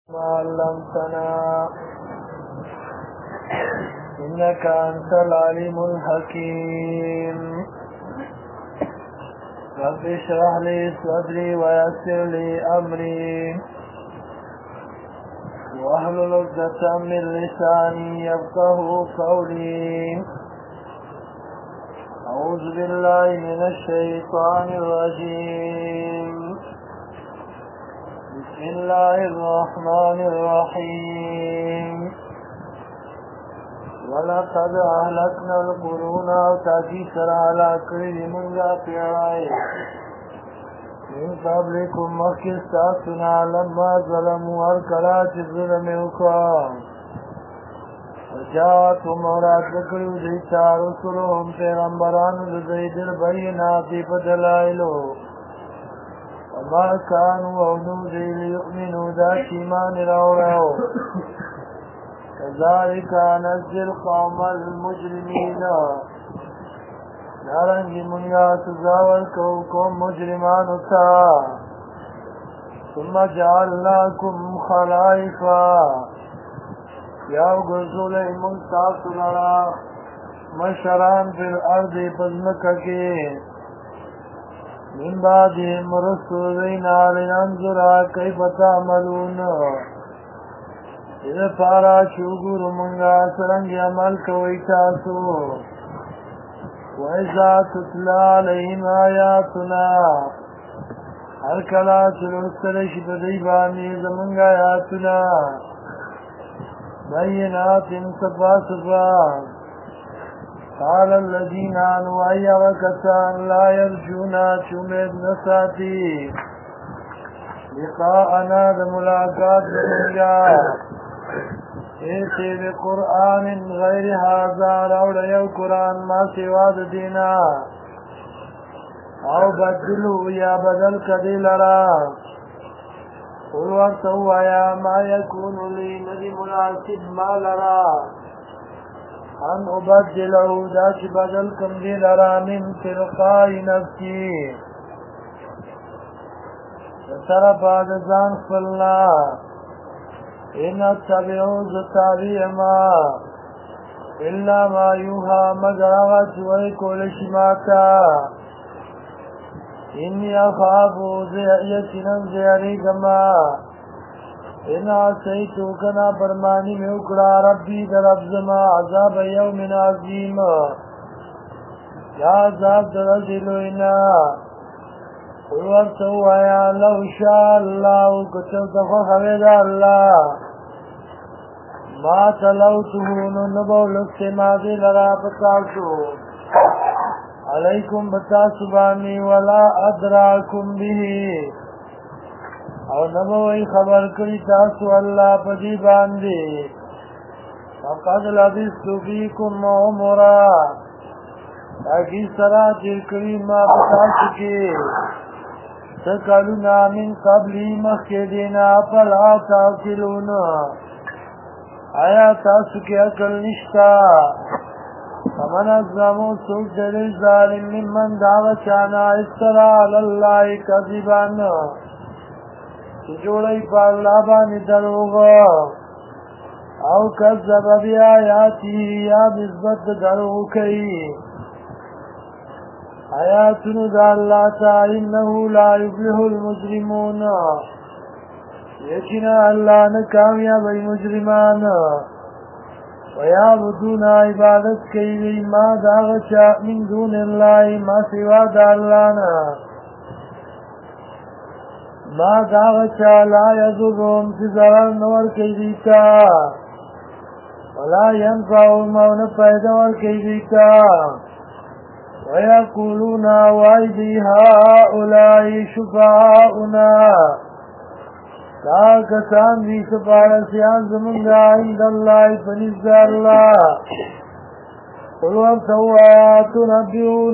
ما علمتنا إنك أنت العليم الحكيم. رب اشرح لي صدري ويسر لي أمري واحلل عقدة من لساني يفقهوا قولي. أعوذ بالله من الشيطان الرجيم. بسم الله الرحمن الرحيم. ولقد أهلكنا القرون تاكيسر على كل منغا پیڑائی من قبلكم مخستاتنا لما ظلموا ارکلات ظلم اکرام وجاءتهم مراد لکلو دیتا رسولهم پیغمبران لزید البینات بدلائلو وما كانوا ونودي ليؤمنوا ذات ایمان راورو كذلك نجزي القوم المجرمين. نارنگی منگا سزاور قوم مجرمان تا ثم جعلناكم خلائفا یاو گرزول منتاس لرا مشران فی الارض پزمکا کے من بعدهم رسولنا لننظر كيف تعملون. اذا پارا شوگر منگا سرنگ عمل کوئی تاسو وإذا تتلى عليهم آياتنا هر کلا چلوسترش بدیبانی زمنگ آیاتنا بینات صفا صفا قال الذين آمنوا أي وكسان لا يرجون شمد نساتي لقاءنا بملاقات بمنجا ایسی بقرآن غیر هذا روڑ یو قرآن ما سواد دینا او بدلو یا بدل کدی لرا قل ورطو یا ما یکون لی ندی مناسب ما لرا ان ابدلو دا چی بدل کم دی لرا من تلقائی نفسی طرف آدزان فلنا ان اتبعو زتابع ما الا ما یوها مگر آغا چوئی کولش ماتا انی اخافو یقینا زیاری کما ان عصیتو کنا برمانی میں اکڑا ربی در ابزما عذاب یوم عظیم یا عذاب در دلوینا قل ورطو آیا لو شاء اللہ کچھو تخو خوید اللہ ما تلوتو نبو لکت ماضی لرا پتاسو علیکم بتاسو بانی ولا ادراکم بھی او نبوی خبر کری تاسو اللہ پدی باندی فقد لبستو فیکم عمرا تاکی سرا ترکری ما پتاسو کی تکلنا من قبلی مخی دینا فلا تاکلون آیا تاسو کی اکل نشتا فمن ازمو سوک دل ظالم ممن دعوچانا استرا علاللہ کذبان چجوڑی پا اللہ بانی دروغا او کذب بی آیاتی یا نسبت دروغ کئی آیاتنو دا اللہ تا انہو لا یفلح المجرمون یقینا اللہ نکامیاب مجرمان ویعبدون عبادت کئی ما داغچا من دون اللہ ما سوا دا اللہ ما داغچا لا یضرهم تزرر نور کئی دیتا ولا ینفعهم او نفیدور کئی دیتا ويقولون وَإِذِ هَؤُلَاءِ شُفَعَاؤُنَا دا کسان دی سپارسیان زمنگا عند اللہ فنزد اللہ قل وَابْتَوْا آیا تنبیون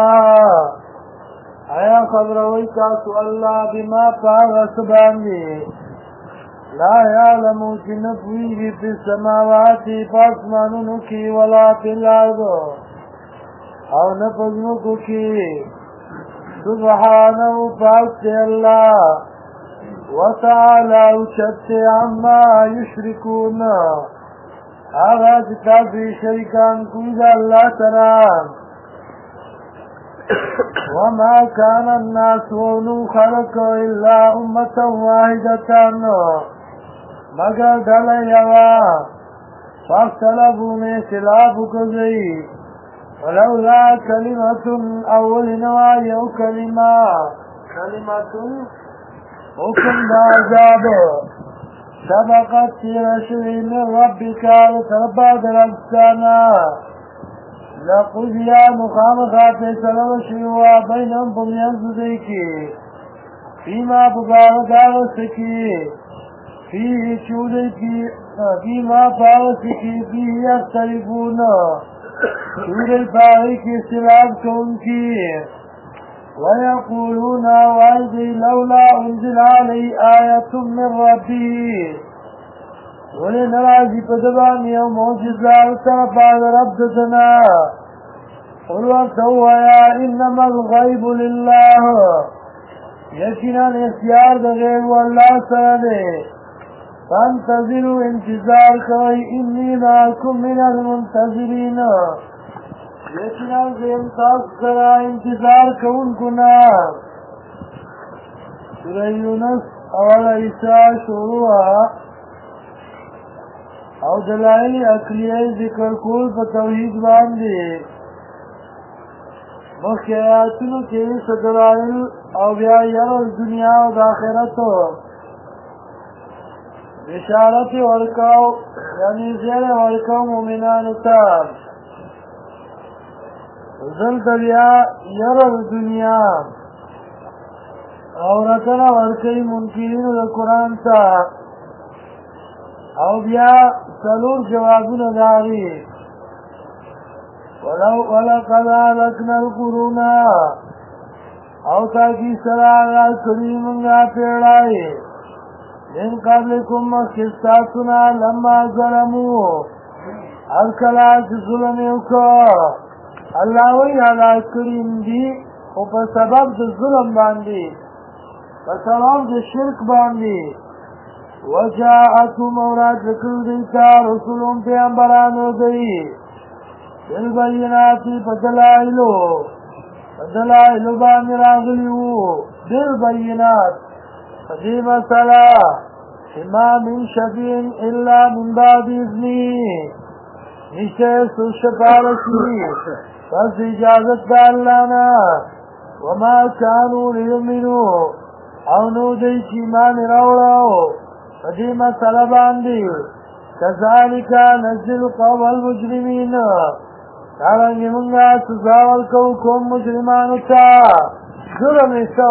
اللہ آیا خبروی تاسو اللہ بما پاغس باندی لا یعلمو چی نپویگی فی السماواتی پاسمانونو کی ولا فی الارض او نفذنکو کی سبحانه پاک سے اللہ وتعالى اوچت عما یشرکون آغا جتازی شریکان کوئی دا اللہ سرام وما كان الناس ونو خلق الا امة واحدة مگر دل یوا فاختلفوا میں خلاف کزئی ولولا كلمة اول نوائی او كلمة حکم دا عذاب سبقت تیرشوی من ربک لتربا درستانا لقضیا مخامخات سلوشیوا بینهم بمیانز دیکی فیما ببارد آغسکی فیه چودکی فیما پاغسکی فیه اختلفون چودی پاغی کی اختلاف کونکی ويقولون وعيدي لولا أنزل علي آية من ربه ولنرازي فدباني ومعجزة وتربع ربتنا قل وتويا إنما الغيب لله يكنا الاختيار دغير والله سنده فانتظروا انتظار كوي إني معكم من المنتظرين یقینا زیم تاسو سره انتظار کوونکونا سوره یونس اول ایسا شروع او دلائل عقلیه ذکر کول په توحید باندې مخکې آیاتونو کې دلائل او بیا یره دنیا او د آخرت بشارت ورکاو یعنی زیره ورکاو مومنانو ته زلت بیا یر دنیا او رتنا ورکی منکرین دا قرآن تا او بیا سلور جوابون داغی ولقد آلکنا القرون او تاکی سراغا کریمنگا پیڑائی من قبلکم مخستاتنا لما ظلمو ارکلاچ ظلمیو کو اللہ وی علا کریم دی او پا سبب دا ظلم باندی پا سبب دا شرک باندی وجاعتو مورات ذکر دیتا رسولون پیامبرانو دی بالبیناتی پا دلائلو باندی راغلیو بالبینات پا دی مسئلہ ما من شفین الا من بعد اذنی نیشتے سو شفارسی پس اجازت دا اللہ نا وما کانو لیمنو او نو دی چیمان روڑاو فدی مسئلہ باندی کذالکا نزل قوم المجرمین دارنگی منگا سزاول کوم مجرمانو تا ظلم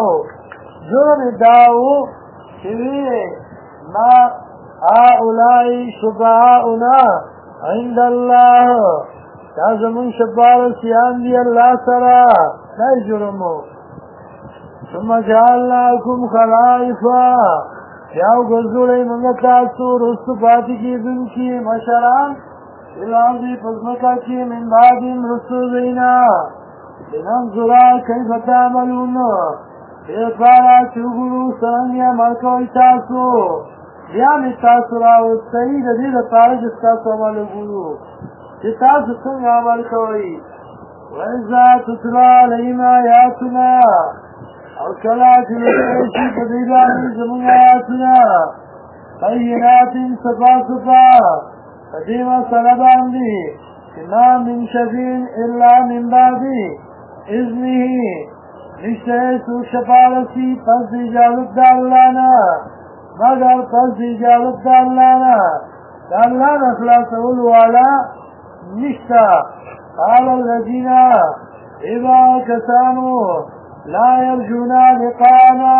داو چوی ما آولائی شبعاؤنا عند اللہ تازمون شبار سیان دی اللہ سرا نای جرمو ثم جعلناکم خلائفا یاو گزولی منگتاسو رستو پاتی کی دن کی مشران الارضی پزمکا کی من بعدیم رستو دینا لننظرا کیف تعملون بیقارا چوگرو سرنگی عمل کوئی تاسو بیانی تاسو راو سعید دید پارج استاسو عمل گرو چه تاسو سنگ عمل کوئی وَإِذَا تُتْلَى عَلَيْهِمْ آيَاتُنَا او کلا چلشی پدیبانی زمون آیاتنا بینات صفا قدیم صلبان دی ما من شفین الا من بعدی اذنه نشتے سو شفارسی پس اجازت دا اللہ نا مگر پس اجازت دا اللہ نا دا اللہ نخلاص اولوالا نشتا قال الذین اذا کسانو لا يرجون لقانا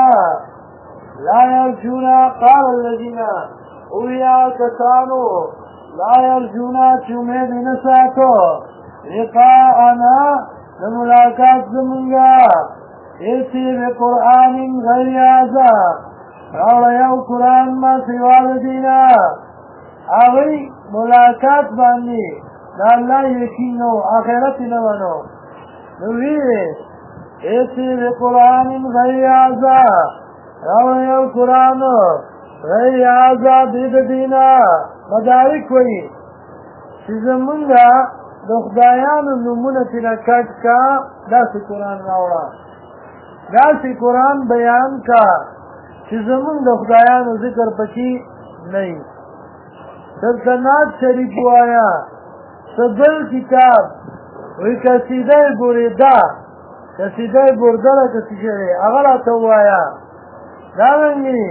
قال الذين اویا کسانو لا يرجون چومید نساتو لقاءنا لملاقات زمنگا ایسی بقرآن غیر آزا راوڑا یو قرآن ما سوال دینا آغی ملاقات باندی دا اللہ یقینو آخرت نوانو نوی ایسی بقرآن غیر آزا راوړ یو قرآن غیر هذا دید دینا مدارک وی چې زمونږه د خدایانو نومونه تیره کټ کا داسې قرآن راوړه داسې قرآن بیان کا چې زمونږ د خدایانو ذکر پکې نه سلطنات شریف وایا سبل کتاب وی قصیده بریده قصیده برده را کسی شده هغه راته ووایا دارنګې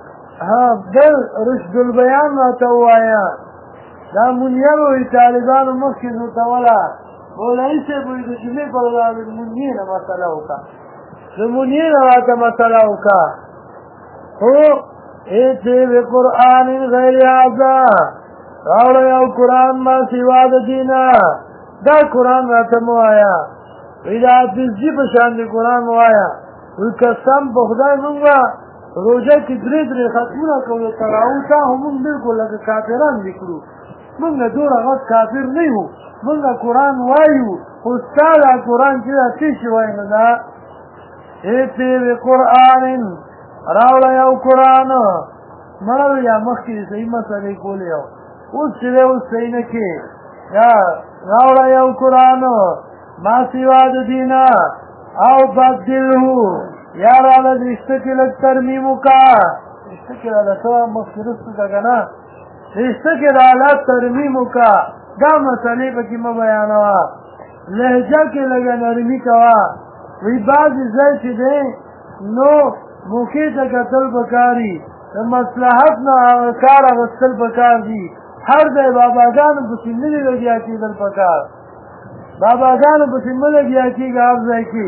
دل رشد البیان راته ووایا دا منیر وی طالبانو مخکې زوتوله مولوي صاحب وی د جمعې په ورځ د منیر نه مسله وکړه د منیر نه راته مسله وکړه خو ایتې بقرآن غیر هذا راوړه یو قرآن ما سوا د دینه دا قرآن راته مه وایه وی دا حافظجي په شان د قرآن وایه وی قسم په خدای مونږ به روژه کې درې ختمونه کوو تراویح تا خو مونږ بلکل لکه کافران دې کړو مونږ دومره غټ کافر نه یو مونږ قرآن وایو خو ستا دا قرآن چې دا څه شي وایي نو دا ایتې بقرآن راوړه یو قرآن مړه یا مخکې صحیح مسلې کولې یو اوس چې دی اوس صحیح نه کې یا راوړه یو قرآن ما سوا د دینه او بدلهو یا راله رشته کې لږ ترمیم وکړه رشته کې راله څه مخکې رسته ده که نه رشته کې راله ترمیم وکړه دا مسلې پکې مه بیانوه لهجه کې لږه نرمي کوه وی بعضې ځای چې دی نو موقع ته کتل پکاري د مصلحت نه کار اخیستل پکار دي هر ځای باباګانو پسې نه دي لګیا کېدل پکار باباګانو پسې مه لګیا کېږه هر ځای کې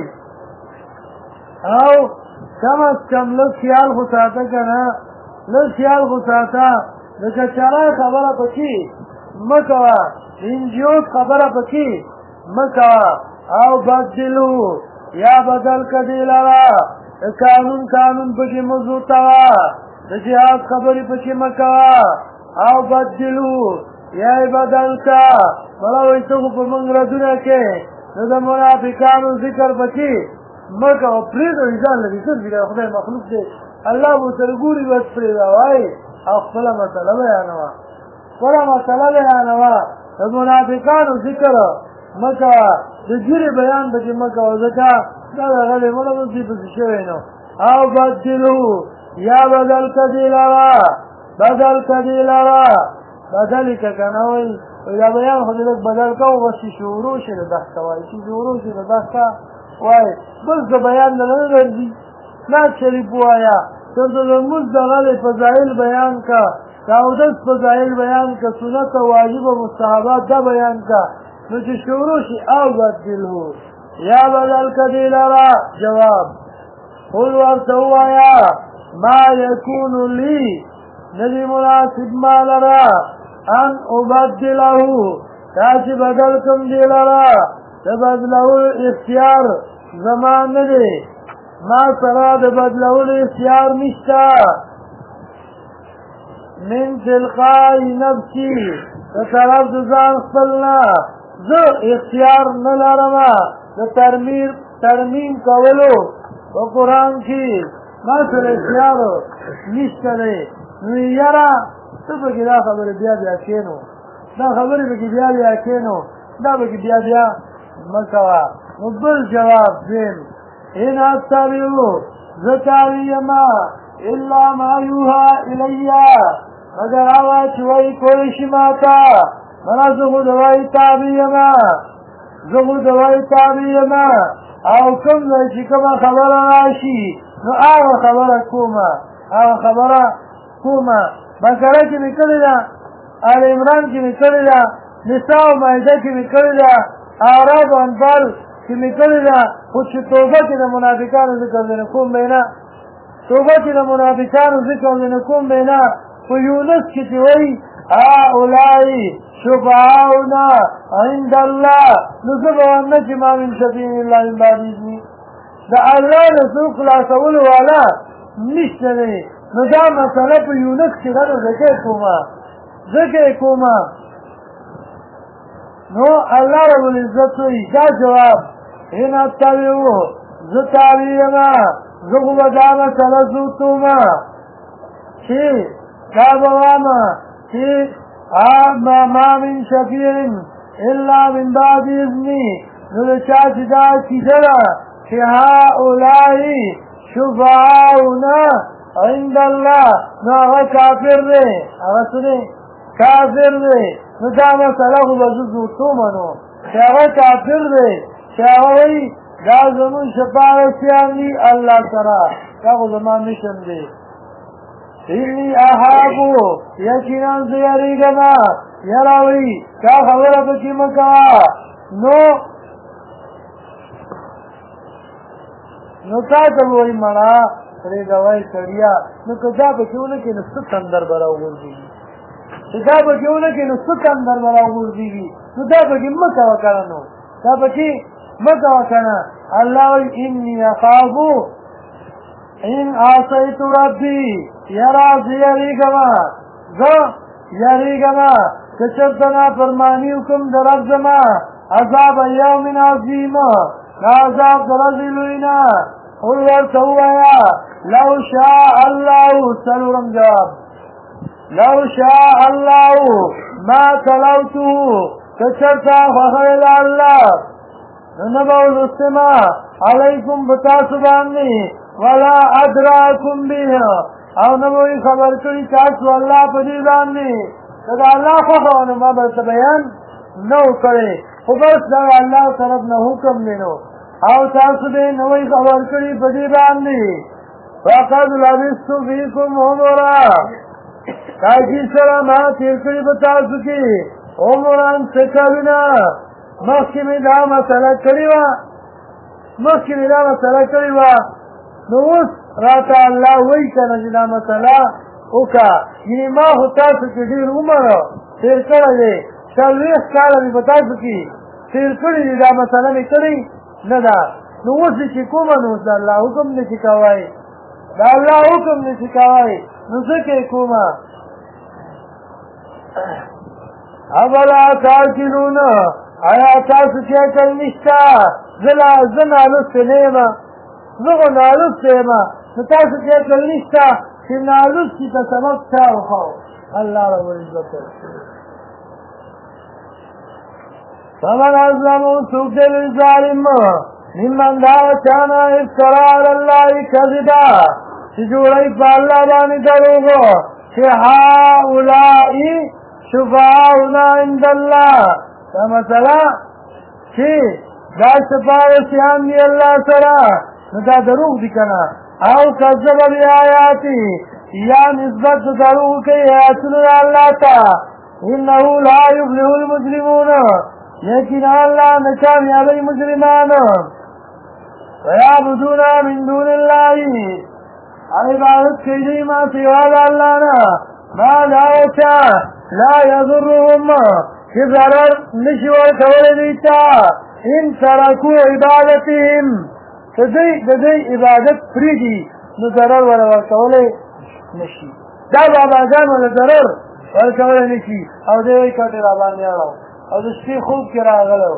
او کم از کم لږ خیال خو ساته که نه لږ خیال خو ساته د کچرای خبره پکې مه کوه د انجیوز خبره پکې مه کوه او بدلو یا بدل که دې لره د قانون پکې مه زوتوه د جهاد خبرې پکې مه کوه او بدلو یا یې بدل که مړه وایي ته خو په موږ ردونه کې نو د منافقانو ذکر پکې مه کوه پرېږده وي ځان لري ګرځي د خدای مخلوق دی الله به ورسره ګوري بس پرېږده وایي او خپله مسله بیانوه د منافقانو ذکر مه کوه د ګیرې بیان پکې مه کوه ځکه دا د غلې مړه پسې پسې شوی نو او بدلو یا بدل که دې لره بدل که که نه وایي دا بیان خو دې لږ بدل کوو بس چې شروع شي د دښته وایي چې شروع شي د دښته وایي بس د بیان نه نه ګرځي نعت شریف ووایه ته د لمونځ د غلې فضایل بیان که د اودس فضایل بیان که سنت او واجب او مستحبات دا بیان که نو چې شروع شي او بدلو یا بدل که دې لره جواب قل ورته ووایه ما یکون لی ندی مناسب ما لره ان ابدله دا چې بدل کم دی لره د بدلولو اختیار زما نه دی ما سره د بدلولو اختیار نشته من تلقای نفسي د طرف د ځان خپل نه زه اختیار نه لرمه د ترمیم کولو په قرآن کې ما سره اختیار نشته دی نو یاره ته پکې دا خبرې بیا کېنو دا خبرې پکې بیا کېنو دا پکې بیا مه کوه نو بل جواب دیم ان اتبعو زه تابع یمه الا ما یوحی الی مگر هغه چې وایي کولی شي ما ته مړه زه خو د وایي تابع یمه او کوم ځای چې کومه خبره راشي نو هغه خبره کومه بقره کې مې کړې ده آل عمران کې مې کړې ده نساء او مائده کې مې کړې ده اعراف او انفال کې مې کړې ده خو چې توبه کې د منافقانو ذکر دی نه کوم دی نه خو یونس کې چې وایي هؤلاء شفعاؤنا عند الله نو زه به وایم نه چې ما من شفیع الا من بعد اذنه د الله د څوک خلاصولو والا نشته دی نو دا مسله په یونس کې ده نو ذکر کومه نو الله رب العزت وایي دا جواب ان اتبعو زه تابع یمه زغو بدا مسئلہ زوتوما چی کابواما چی ما من شفیعن الا من بعد اذنی نلچا چدا چیدرا چی هؤلائی شفعاؤنا عند اللہ نو اغا کافر دے اغا سنے کافر دے نو دا مسئلہ خو بزوتوما نو چی اغا کافر دے چی اغا وی دا زمون شفاعتیان دی اللہ سرا دا خو زمان مشن دی انی احابو یقیناً زیاری گنا یراوی کا خبر پکی مکوا نو تاکل وی منا ریگوائی کریا نو کجا پکیونکی نسط اندر براو گردیگی کجا پکیونکی نسط اندر براو گردیگی نو دا پکی مکوا کرنو دا پکی مکوا کرنا اللہ وی انی اخافو ان آسیت ربی یراز یریگما یریگما کچرتنا فرمانی حکم در افزما عذاب یوم عظیم عذاب در ازلوینا قل ورسویا لو شاء اللہ سلورم جواب لو شاء اللہ ما تلوتو کچرتا فخیل اللہ نبو الاسما علیکم بتاسبانی ولا ادراکم بیه او نبوی خبر کری تاسو اللہ پدی باندی کدا اللہ خوخوانو ما برس بیان نو کرے خبرس دا اللہ طرف نہ حکم لینو او تاسو بے نوی خبر کری پدی باندی فقد لبستو فیکم عمرا تاکی سرا ما تیر کری بتاسو کی عمران سکرنا مخیمی دا مسئلہ کریوا نو اوس راته الله وایي که نه چې دا مسله وکړه یعنې ما خو تاسو کې ډېر عمر تېر کړی دی 40 کاله مې په تاسو کې تېر کړي دي دا مسله مې کړې نه ده نو اوس یې چې کومه نو د الله حکم دی چې کوئ د الله حکم دی چې کوئ نو ځکه یې کومه اولا تعقلون آیا تاسو چې عقل نشته زه نالوستی نه یم زغو نالوستی یم نو تاسو چې عقل نشته چې نالوستي ته سبب چا وښو الله رب العزت فمن ازلمو څوک دی لوی ظالم ممن دا چانا افترا علی الله کذبا چې جوړوي په الله باندې دروغ چې هؤلاء شفعاؤنا عند الله دا مسله چې دا سپارښتیان دي الله سره نو دا دروغ دي که نه او کذب بیااتی یا نسبت دروغ کوي آیاتونو د الله ته انه لا یفلح المجرمون یقینا الله نه کامیابوي مجرمان ویعبدون من دون الله عبادت کوي دوی ما سوا د الله نه ما لا یشاء لا یضرهم چې ضرر نشي ورکولی دوی ته ان ترکو عبادتهم که دوی د دوی عبادت پرېږدي نو ضرر ور ورکولی نشي دا باباګان له ضرر ورکولی نشي او دی وایي کټې راباندې اړو او د شپې خوب کې راغلی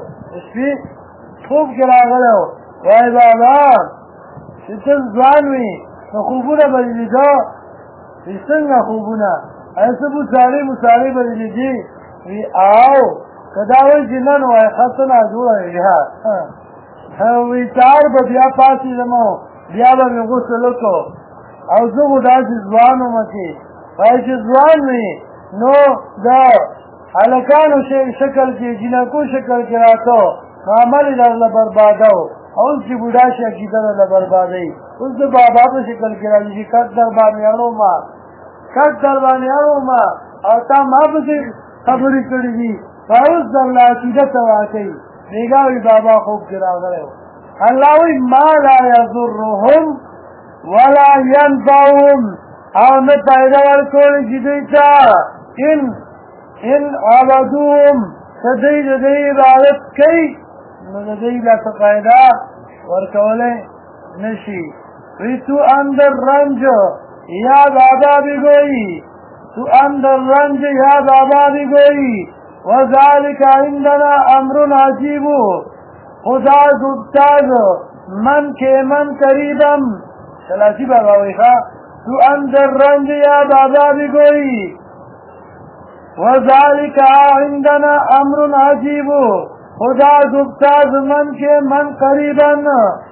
وایي بابا چې ته ځوان وي نو خوبونه به دې لیده چې څنګه خوبونه ایا څه مسالې به دې لیدې وی آو که دا وایي چې نن وایي ښه څه ناجوړه وي وی سهار به بیا پاڅېدم بیا به مې غسل وکړو او زه خو داسې ځوان وم چې وایي چې ځوان وي نو د هلکانو شکل کې جینکو شکل کې راته نو عمل یې درله برباده و اوس چې بوډا شي عقیده درله بربادوي اوس د بابا په شکل کې راځي چې کټ در باندې اړوم او تا ما پسې خبرې کړې دي اوس درله عقیده تباه کوي بیګا وي بابا خوب کې راغلی و الله وایي ما لا یضرهم ولا ینفعهم او نه فایده ورکولی شي دوی ته ان عبدوهم که دوی د دوی عبادت کوي نو د دوی له څه فایده ورکولی نه شي وی تو اندر رنج یا بابا بگوئی وذلك عندنا امر عجیب خدا زبتاز من کے من قریبم تلاسی بابا وی خواه تو اندر رنج یاد عذابی گوئی وذالک عندنا امر عجیب خدا گفتاز من کے من قریبا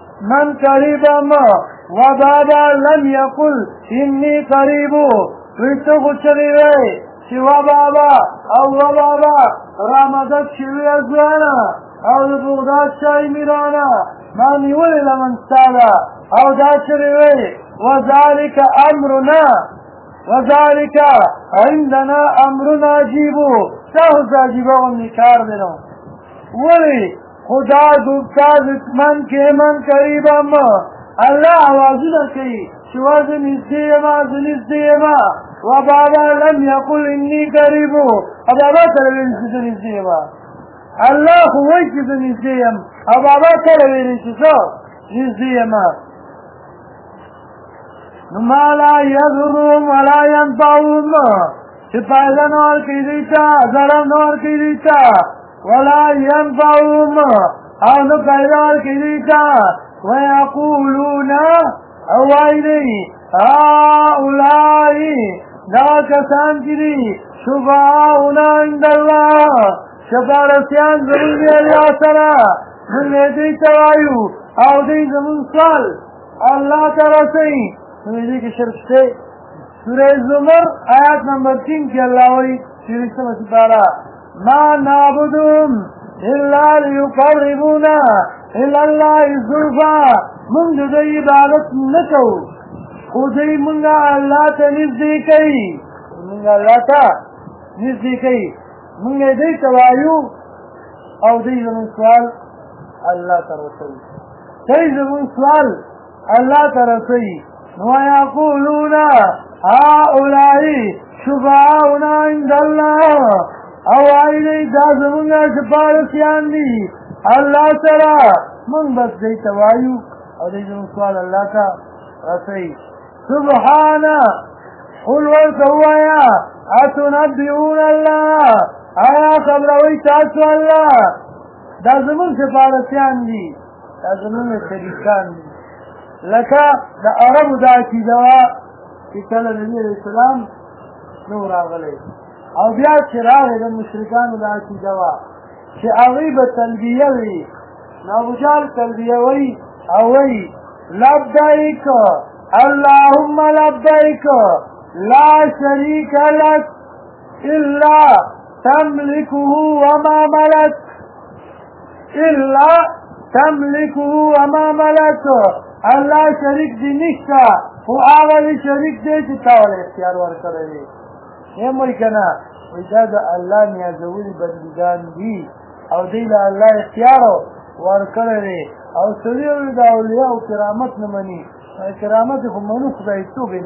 و بابا لم یقل انی قریب ویتو خوچنی رئی چی و بابا او و بابا رامدد شوی ازوانا او بغداد شای میرانا ما نیولی لمن ستادا او دا چنی رئی وذالک امرنا وذالک عندنا امر عجیب تاوز عجیب اغنی کار دنو ولی خدا گفتاز من که من قریبم اللہ آوازو نکی شواز نزدیما و بابا لم یقل انی قریبو بابا تلویلی چیزو نزدیما اللہ خوی چیزو نزدیم بابا تلویلی چیزو نزدیما نما لا یذرهم ولا ینفعهم چه پایده نوار کی دیتا ضرر نوار کی دیتا ولا ینفعهم او نو پایدار کی دیتا ویقولون اوائلی هؤلائی دا کسان کری شفاعونا عند اللہ شفارسیان زمین دی اللہ سرا من دیتا وایو او دی زمین سوال اللہ ترسی سمیدی کی شرک سے سورہ زمر آیات نمبر 3 کی اللہ وی شریسم سپارا ما نعبدهم الا لیقربونا الى اللہ زلفا من دی عبادت نکو خودی منگا اللہ تا نزدی کئی منگا اللہ تا نزدی کئی منگا دی توایو او دی زمین سوال اللہ تا رسی دی زمین سوال اللہ تا رسی ويقولون هؤلاء شفعاؤنا عند الله او عيني دازمنا شفارسيان دي الله ترى من بس دي توايو او دي زمن سوال الله تا رسي سبحانه قل والكوايا اتنبئون الله آیا خبروي تاسو الله دازمن شفارسيان دي دازمن شريكان دي لکه د عربو دا عقیده وه چې کله نبي علیه السلام نو راغلی او بیا چې راغی د مشرکانو دا عقیده وه چې هغوی به تلبیه وي نو ابوجهل تلبیه وی او وی لبیک اللهم لبیک لا شریک لک الا تملکه وما ملک اللہ شریک دی نشتا او آغلی شریک دی چی تاول اختیار ورکرلی یہ موی کنا ویدہ دا اللہ نیازولی بندگان دی او دیل اللہ اختیار ورکرلی او سویوی دا اولیاء و کرامت نمانی کرامت خو منو خدای توبی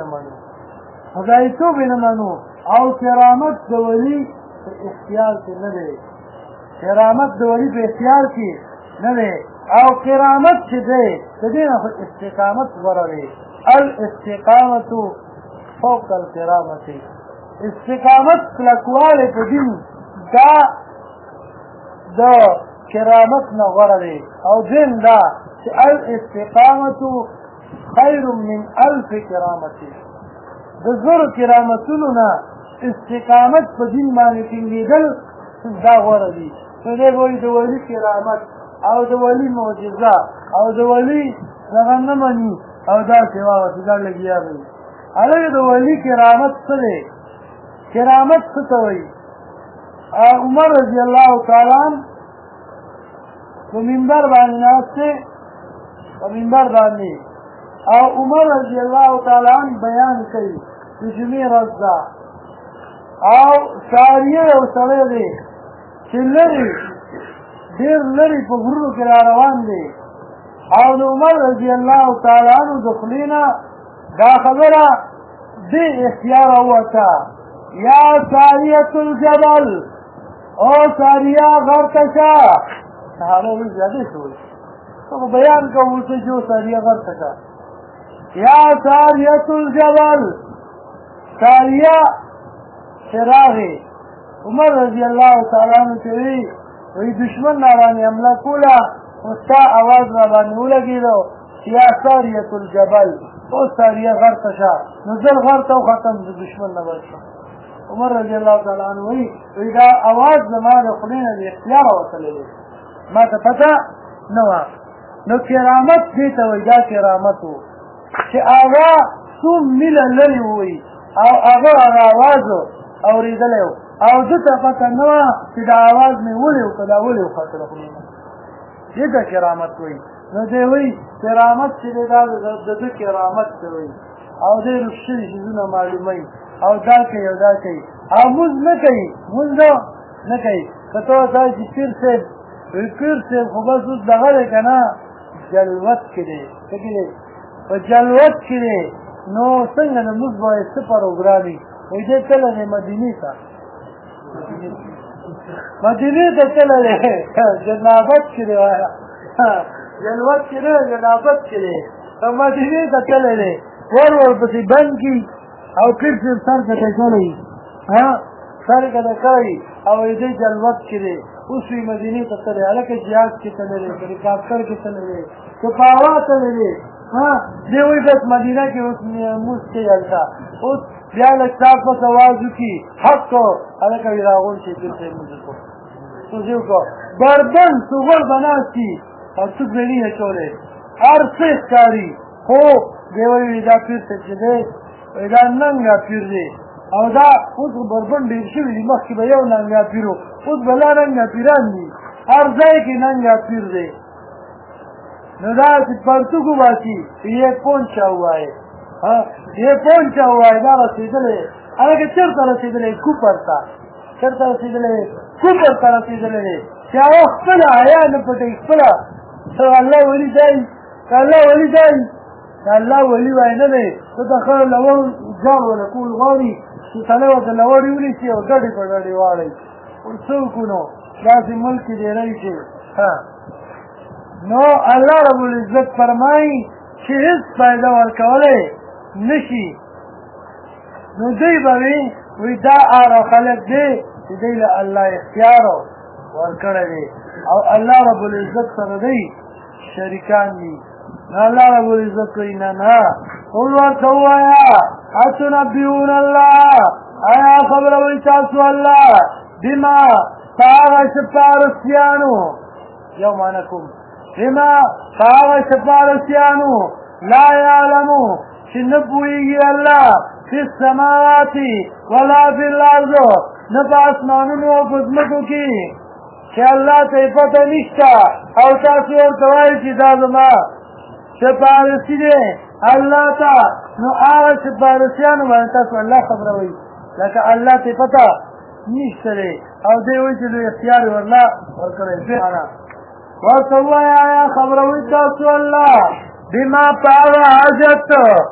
نمانو او کرامت دولی پہ اختیار کی ندے کرامت دولی پہ اختیار کی ندے او کرامت چه ده تدینا خود استقامت ورده الاستقامت فوق الكرامت استقامت لکوال تدین دا کرامت نورده او دین دا چه الاستقامت خیر من 1000 کرامت دا زر کرامتونونا استقامت پا دین مانی تنگیدل دا ورده تده بوی دولی کرامت او د ولی معجزه او د ولی څنګه مني او دا سیوا وسیله لګیا وي هغه د ولی کرامت سره کرامت څه وي عمر رضی الله تعالی عنہ په منبر باندې او عمر رضی الله تعالی عنہ بیان کوي چې جمعه رضا او ساریه او سره دي چې لري دیر لری په غرونو کې را روان دي او د عمر رضی الله تعالی عنہ دخلینا دا خبره دی اختیار وتا یا ساریه الجبل او ساریه غرتشا صحابه وی زده شوی تو بیان کوو چې جو ساریه غرتشا یا ساریه الجبل ساریه شراغی عمر رضی الله تعالی عنہ چوی وی دشمن نارانی حمله کوله مستا آواز را باندې ولګېدو یا ساریه الجبل اوس ساریه غر ته شه نو زر غر ته وختم د دشمن نه بچ شم عمر رضی الله تعالی عنه وایي دا اواز زما د خولې نه د اختیار وتلی دی ما ته پته نه وه نو کرامت دې ته وایي دا کرامت و چې هغه څو میله لرې ووایي او هغه هغه اواز اورېدلی و او ده ته پته نه وه چې دا اواز مې ولې و که دا ولې وختله خولې نه دې ته کرامت وایي نو دی وایي کرامت چې دی دا د ده کرامت ته وایي او دی رښتیني څیزونه معلوموي او دا کوي او دا کوي او مونځ نه کوي مونځ نه کوي که ته ورته وایې چې پیر صاحب پیر صاحب خو بس اوس دغه دی که نه جلوت کې دی څه کې دی په جلوت کې دی نو څنګه د مونځ باید څه پروګرام وي وایي دی تللی دی مدینې ته مدینې ته تللی دی جنابت کې دی وایه جلوت کې دی جنابت کې دی مدینې ته تللی دی ورپسې بند کړي او پیر صاحب سر کته کړی سر کته کړی او دې جلوت کې دی اوس وی مدینې ته تللی هلکه جهاز کې تللی دی هلیکاپټر کې تللی دی که په هوا تللی دی دی وایي بس مدینه کې اوس مونځ کوي هلته اوس بیا لږ صاف پس اواز وکړي حق کو هلکه وي راغونډ شي پیر صاحب مونځ وکړو سوزي وکړو گردن سوغل به ناست وي او څوک به نه اچولی هر څه ښکاري خو دی وایي دا پیر صاحب چې دی دا ننګه پیر دی او دا اوس بربند ډېر شوي دي مخکې به یو ننګه پیر و اوس به لا ننګه پیران دي هر ځای کې ننګه پیر دی نو دا چې پرتوګ وباسي یې پونچه ووایې یې پونچه ووایې دا رسېدلی هلکه چېرته رسېدلی کوپر ته چېرته رسېدلی کوپر ته رسېدلی دی چې هغه خپله حیا نه پټوي خپله الله ولي دی که الله ولي دی دا الله ولي وای نه دی ته د ښه لوړ جال وله کول غواړي چې سړی ورته لوړې ونیسي او ډډې په ډډې واړئ څه وکړو نو داسې ملک کې ډېری چې نو الله رب العزت فرمایي چې هېڅ فایده ورکولی نه شي نو دوی به وي دا هغه خلک دی چې دوی له الله اختیار ورکړی دی او الله رب العزت سره دی شریکان دي الله رب العزت کوي نه نه قل ورته ووایه اتنبئون الله آیا خبروئ تاسو الله بما په هغه سپارسیانو یومانکم بما په هغه سپارسیانو لا یعلمو چې نه پوهېږي الله فی السماوات ولا فی الارض نه په اسمانونو او په ځمکو کې چې الله ته یې پته نشته او تاسو ورته وایئ چې دا زما سپارسي دی الله ته نو هغه سپارسیانو باندې تاسو الله خبروئ لکه الله ته پته نشته دی او دی وایي چې دوی اختیار ورله ورکړی ورته ووایه آیا خبروئ تاسو الله بما په هغه حاجت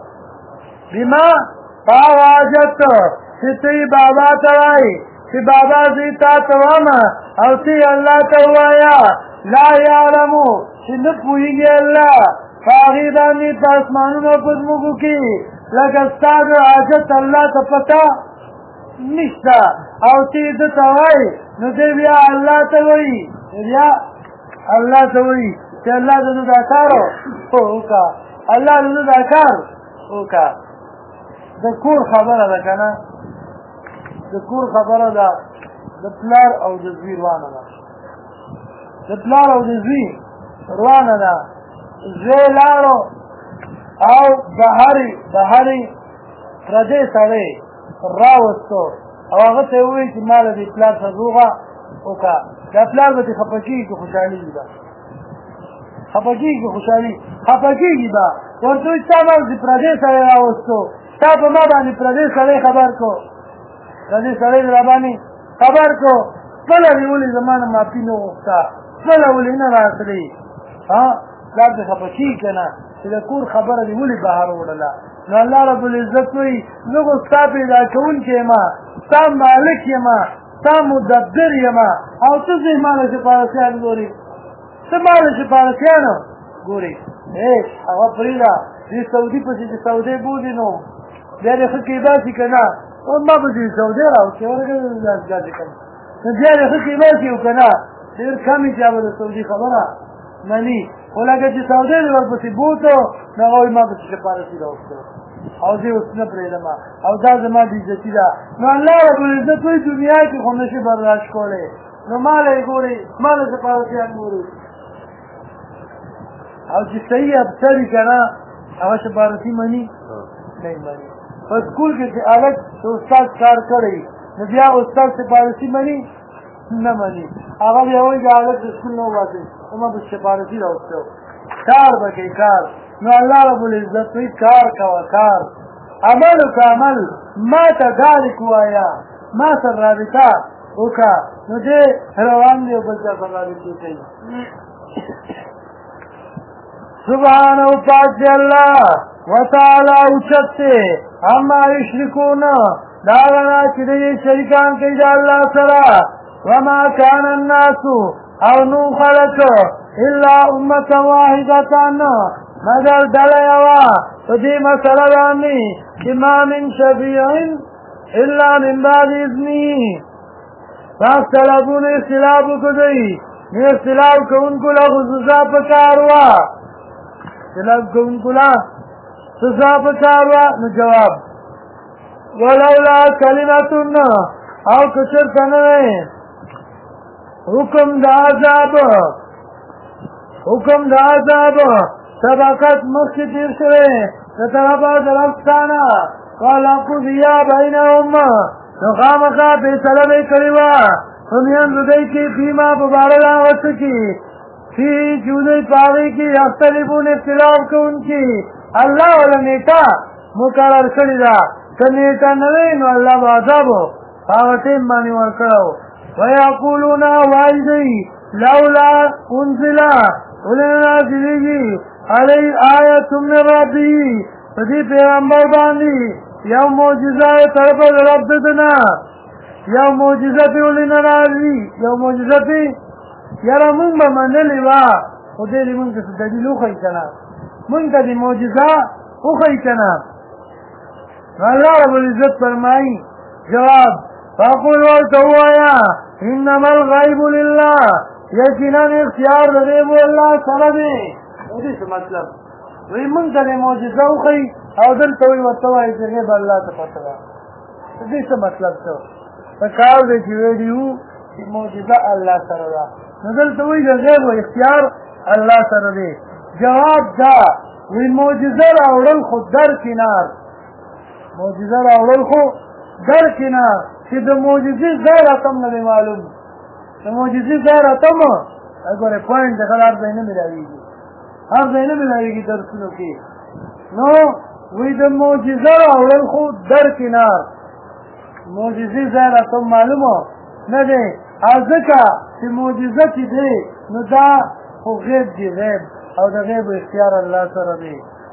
بما په هغه حاجت چې ته یې بابا ته وایي چې بابا زه یې تا ته وامه او ته یې الله ته ووایه لا یعلمو چې نه پوهېږي الله په هغې باندې په اسمانونو په ځمکو کې لکه ستا د حاجت الله ته پته نشته او ته یې ده ته وایي نو دی بیا الله ته وایي بیا الله ته وایي چې الله د ده دا کار وکړه الله د ده دا کار وکړه د کور خبره ده که نه د کور خبره ده د پلار او د زوی روانه ده د پلار او د زوی روانه ده زوی لاړو او بهرې پردی سړی راوستو او هغه ته یې ووایي چې ما له دې پلار سره روغه وکړه دا پلار به دې خفه کېږي که خوشحالېږي به خفه کېږي که خفه کېږي به ورته وایي تا ما د پردی سړی راوستو تا په ما باندې پردی سړی خبر کو پردی سړی را باندې خبر کو خپله دې ولې زما نه معافي نه غوښته خپله ولې نه راتلې پلار دې خفه کېږي که نه چې د کور خبره دې ولې بهر وړله نو الله رب العزت وایي زه خو ستا پیدا کوونکی یم ستا مالک یم ستا مدبر یم او ته ځې ما له سپارسیان ګورې ته ما له سپارسیانو ګورې هغه پرېږده دې سعودي پسې چې سعودۍ بولي نو بیا دې ښه کېباسي که نه اوس ما پسې سعودۍ راوستې ورګه داسې کوم نو بیا دې ښه کېباسي و که نه ډېر کم وي چې هغه د سعودي خبره مني خو لکه چې سودې مې ورپسې بوتو نو هغه وایي ما پسې سپارسي راوستو او زه اوس نه پرېږدم او دا زما د عزتي ده نو الله ربالعزت وایي دنیا کې خو نشي برداشت کولی نو ماله یې ګورئ ماله سپارسیان ګورئ او چې صحیح افسر وي که نه هغه سپارسي مني نه یې مني په سکول کې چې هلک د استاد کار کړی نو بیا استاد سپارسي مني نه مني هغه بیا وایي د هلک د سکول نه وباسئ ما به سپارسي راوستو کار به کوي کار نو الله ربالعزت وایي کار کوه کار عمل وکړه عمل ما ته ذلک ووایه ما سره رابطه وکړه نو دې روان دی او بل چا سره رابطې کوي سبحانه پاک دی الله وتعالی اوچت دی اما یشرکون دا هغه نه چې دوی شریکان کوي د الله سره وما كان الناس او نو خلق الا امه واحده مگر ډله یوه په دې مسله باندې چې ما من شفیع الا من بعد اذنه فاختلفون اختلاف وکړئ نو اختلاف کوونکو له خصوصا پکار وه اختلاف کوونکو له خصوصا پکار وه نو جواب ولولا کلمتن او که چېرته نه وی حکم د عذاب سبقت مخکې تېر شوی د طرفه د ربستانه قضي بینهم نو خامخا فیصله به یې کړې وه په میاندو دوی کې فیما په باره د هغه څه کې فی چې دوی په هغې کې یختلفون اختلاف کوونکي الله وله نیټه مقرر کړې ده که نیټه نه وی نو الله به عذابو په هغه ټیم باندې ورکړی ویقولون وایي دوی لولا انزل ولې نازلېږي علی آیة من ربه په دې پیغمبر باندې یو معجزه طرفه د رب دنا یو معجزه پې ولې نه راځي یو معجزه پې یاره مونږ به منلې وه خو دې دې مونږ ته څه دلیل وښیي که نه مونږ ته دې معجزه وښیي که نه الله ربالعزت فرمایي جواب فقل ورته ووایه انما الغیب لله یقینا اختیار د غیب الله سره دی د دې څه مطلب وایي مونږ ته دې معجزه وښیي او دلته وایي ورته وایي چې غیب الله ته پته ده د دې څه مطلب څه په کار دی چې ویلي وو چې معجزه الله سره ده نو دلته وایي د غیب و اختیار الله سره دی جواب دا وایي معجزه راوړل خو درکنار معجزه راوړل خو درکنار چې د معجزې ځای راته نه دی معلوم د معجزې ځای راته م ګورې پوینټ د هر ځای نه ملاوېږي هر ځای نه ملاوېږي درسونو کې نو وایي د معجزه راوړل خو درکنار معجزې ځای راته معلومه نه دی ځکه چې معجزه چې دی نو دا خو غیب دی غیب او د غیب اختیار الله سره دی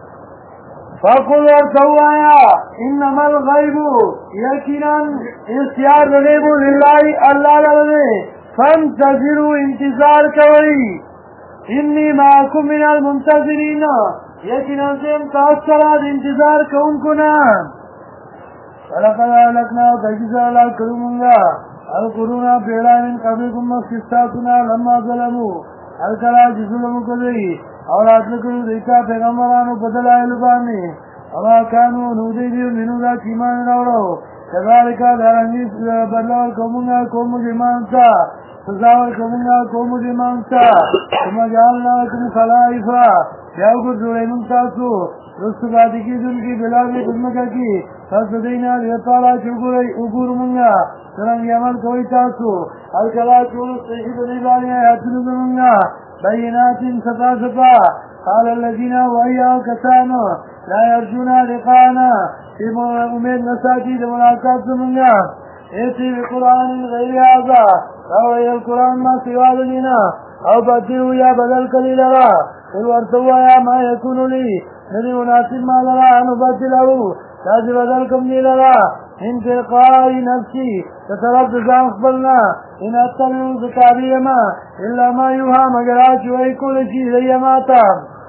فقل ورته ووایه انما الغیب یقینا اختیار د غیب لله الله لره دی فانتظروا انتظار کوئ انی معکم من المنتظرین یقینا زه یم تاسو سره د انتظار کوونکو نه ولقد اهلکنا تجزا هلاک کړو مونږه القرون پیړۍ من قبلکم مخکې ستاسو نه لما ظلموا هر کله چې ظلم وکړئ او راتلو کړو دوی ته پیغمبرانو په دلایلو باندې وما کانوا نو دوی یؤمنون دا چې ایمان راوړو کذلک دارنګې بدله ورکوو مونږه قوم مجرمان ته سزا ورکوو مونږه قوم مجرمان ته ثم جعلناکم خلائفه بیا وګرځوئ مونږ تاسو رستو پاتې کېدونکي بلارې په ځمکه کې تاسو دوی نه دپاره چې وګورو مونږه څرنګې عمل کوئ تاسو هر کله چې وروسته شي په دې باندې آیاتونه زمونږه بینات صفا صفا قال الذين وهي کسانو لا يرجون لقاءنا چې امید نه ساتي د ملاقات زمونږه ایسی بقرآن غیر هذا راوړئ القرآن ما سوا د دې نه او بدلو یا بدل کړي لره قل ورته ووایه ما یکون لي نه دي مناسب ما لره ان ابدله داسې بدل کړم دې لره من تلقاء نفسي د طرف د ځان خپل نه ان اتبع زه تابع یم الا ما یوحى مګر هغه چې وایي کولی شي دی ما ته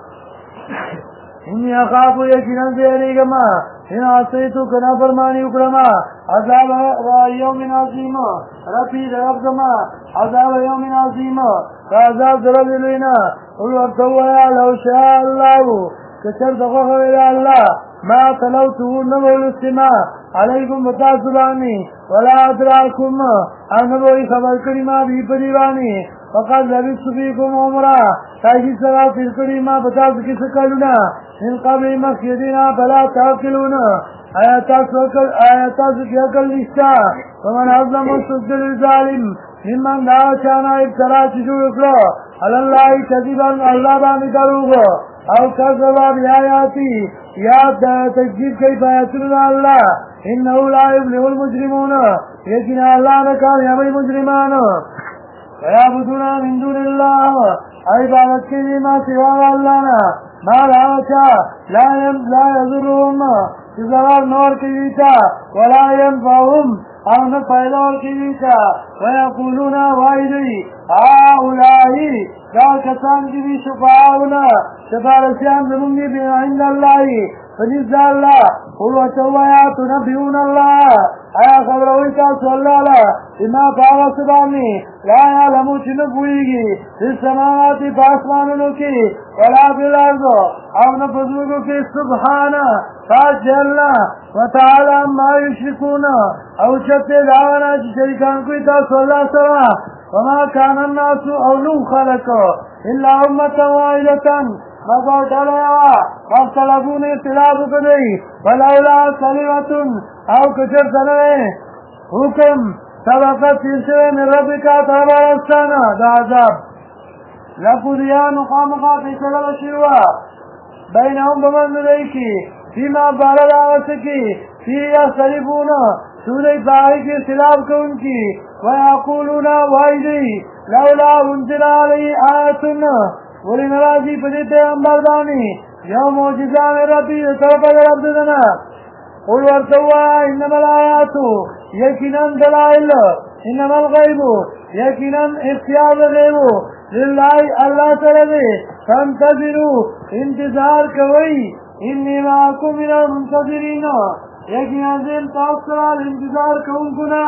انی اخافو یقینا زه یېرېږم ان عصیتو که نافرماني وکړم عذاب یوم عظیم ربي د رب زما عذاب یوم عظیم که عذاب د رب لوی نه قل ورتویا لو شاء الله کچر دغه ویل الله ما تلوته نبول استماع علیکم بتاسبانی ولا ادراکم انبوی خبر کری ما بی پریوانی فقط لبیس فیکم عمرہ تاکی سرا ترکڑی ما بتاس کس کلونا من قبل مخیدینا فلا تاکلون آیتاس کی اکل نشتا ومن اظلم السجل الظالم ممن دعا چانا ابترا چشو اکلو اللہ کذبان اللہ بانی دروغ او کذبا بیایاتی یاد تجدید کئی فیاتون اللہ انہو لا یبلغ المجرمون لیکن اللہ نکان یبی مجرمان ویعبدون من دون اللہ عبادت کے لئے ما سوا اللہنا ما لاوچا لا یضرهم ضرار نور کی لیتا ولا ینفعهم او نفعلا کی لیتا ویقولون وائدی آولائی دا کسان کی بھی شفاعونا شفارسیان زمونگی بین عند اللہ فجز اللہ قلوة تنبیون اللہ آیا خبروی تاسو اللہ اما پاوا سبانی لا یعلمو چنپوئیگی اس سماواتی پاسمانونو کی ولا بالارضو او نفذوگو کی سبحانا فاج اللہ وتعالی ما یشرکون او چتے دعوانا چی شریکان کوئی تاسو اللہ سوا وما کان الناس او نو خلقو الا امتا واحدتا مگر ڈلیا فاختلفون اختلاف کدئی فلولا کلمتن او کچر سنوے حکم سبقت سلسلے من ربکا تبارستانا دا عذاب لقضیا مقامقا فیصلہ شروع بینہم بمند دیکی فیما بارد آوسکی فی یختلفون سورہ باہی کی اختلاف کو ان کی ویقولون وائدی لولا انزل علی آیتن ولی نرازی پدی پیغمبر دانی یو موجزان ربی طرف رب دنا قل ورتوا انما الآیاتو یقینا دلائل انما الغیبو یقینا اختیار غیبو للہ اللہ تعالی فانتظرو انتظار کوئی انی معاکم من المنتظرین یقینا زین تاثرال انتظار کون کنا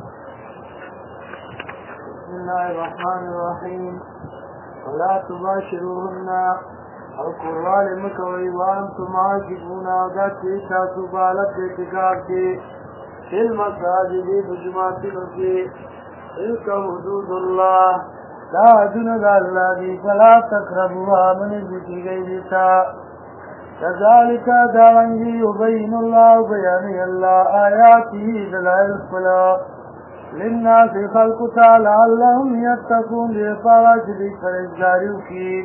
بسم اللہ الرحمن الرحیم ولا تباشروهن او قرآن مکوی وانتم عاکفون آگت تاسو بالت اعتکاف کی فی المساجد بجماعتنو کی تلک حدود اللہ لا جند اللہ دی فلا تقربوها من ذکی گئی دیتا كذلك دارنگی یبین اللہ بیانی اللہ آیاتی دلائل فلا للناس خلقتا لعلهم يتقون لپارا جدی فرزداریو کی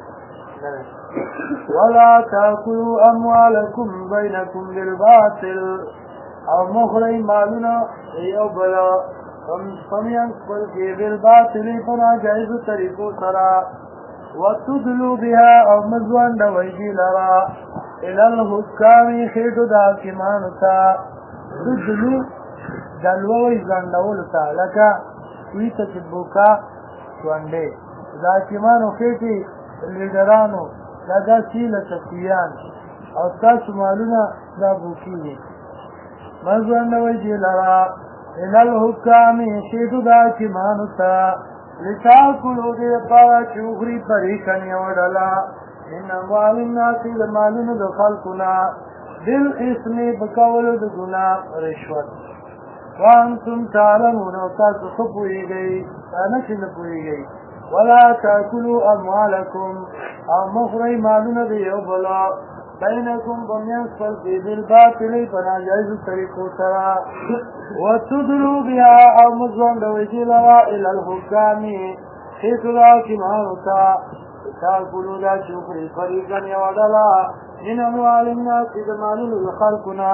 ولا تاكلوا اموالكم بينكم بالباطل او مخرج مالنا یو بلا فمین قل کی بالباطل فنا جائز طریقو سرا وتدلوا بها او مزوان دویدی لرا الى الحکام خیدو دا کمانتا تدلو دلوی زندولو تا لکا ویتا چی بوکا سوانده دا کمانو خیٹی لیڈرانو دا سیل تکویان او تاسو مالونا دا بوکی دی مزوندوی جی لرا الال حکامی خیٹو دا کمانو تا لتاکلو دی پاوا چوخری پریکنی وڈلا ان اموال الناسی لمالونو دا خلقنا دل اسمی بکولو دا گناہ رشوت وانتم تعلمون وتاسو خپوئی گئی انشی نپوئی گئی ولا تاکلوا اموالکم او مخری مالون دیو بلا بینکم بمین سفلتی بالباطل پناجائز طریقو سرا وتدلو بها او مزون دویجی لرا الالحکامی خیتو دا کمانوتا تاکلو دا چوکری فریقا یودلا من اموال الناس دمالون لخلقنا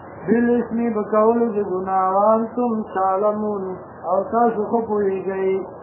بالاسمی بکولو دی گناوانتم تعلمون او تاسو خپوئی گئی